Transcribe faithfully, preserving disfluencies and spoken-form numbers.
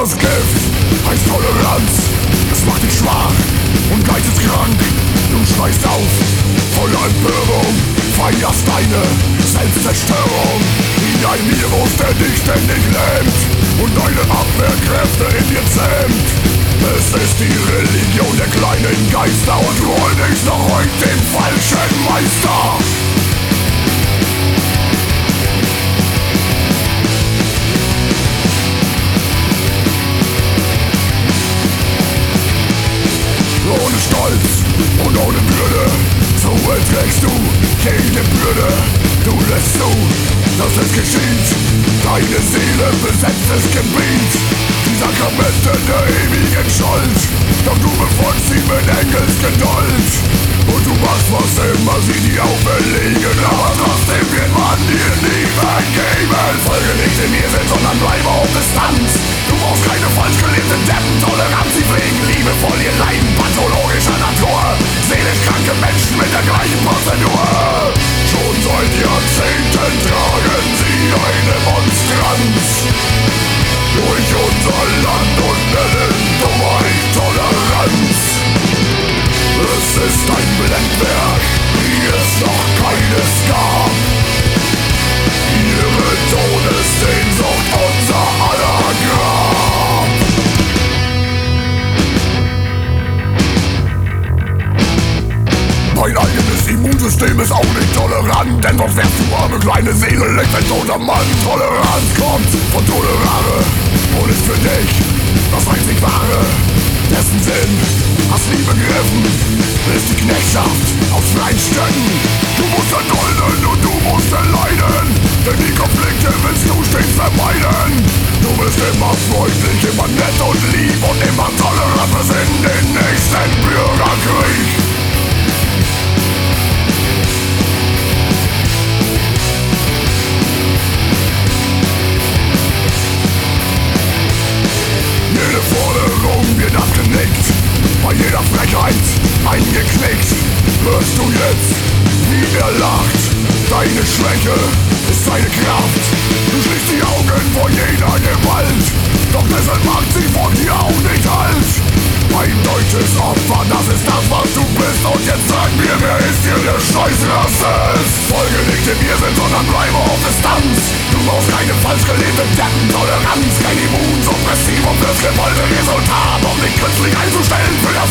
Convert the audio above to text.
das Gift heißt Toleranz. Es macht dich schwach und geisteskrank. Du schreist auf, voller Empörung, feierst deine Selbstzerstörung. Wie ein Virus, der dich ständig lähmt und deine Abwehrkräfte in dir zähmt. Es ist die Religion der kleinen Geister und du huldigst noch heute den falschen Meister. Ohne Stolz und ohne Würde, so erträgst du jede Bürde. Du lässt zu, dass es geschieht, deine Seele besetzt das Gebiet. Die Sakramente der ewigen Schuld, doch du befolgst sie mit Engelsgeduld. Und du machst, was immer sie dir auferlegen, aber trotzdem wird man dir nie vergeben. Folge nicht dem Irrsinn, sondern bleibe auf Distanz. Du brauchst keine falsch gelebte Deppen, Toleranz, sie pflegen liebevoll ihr Leiden pathologischer Natur. Seelisch kranke Menschen mit der gleichen Prozedur. Schon seit Jahrzehnten tragen sie eine Monstranz durch unser Land und nennen Dummheit Toleranz. Es ist ein Blendwerk, wie es noch keines gab. Ihre Todessehnsucht unser aller Grab. Mein eigenes Immunsystem ist auch nicht tolerant, denn sonst wärst du arme kleine Seele, nicht ein toter Mann. Toleranz kommt von Tolerare und ist für dich das einzig Wahre. Dessen Sinn hast nie begriffen, ist die Knechtschaft aus freien Stücken. Du musst erdulden und du musst erleiden, denn die Konflikte willst du stets vermeiden. Du bist immer freundlich, immer nett und lieb und immer tolerant bis in den nächsten Bürgerkrieg. Jede Forderung wird abgenickt, bei jeder Frechheit eingeknickt. Hörst du jetzt, wie er lacht? Deine Schwäche ist seine Kraft. Du schließt die Augen vor jeder Gewalt, doch deshalb macht sie von dir auch nicht Halt. Ein deutsches Opfer, das ist das, was du bist. Und jetzt sag mir, wer ist hier der Scheißrassist? Folge nicht dem Irrsinn, sondern bleibe auf Distanz. Du brauchst keine falsch gelebte Deppen-Toleranz, kein Immunsuppressiv, um das gewollte Resultat, um dich künstlich einzustellen für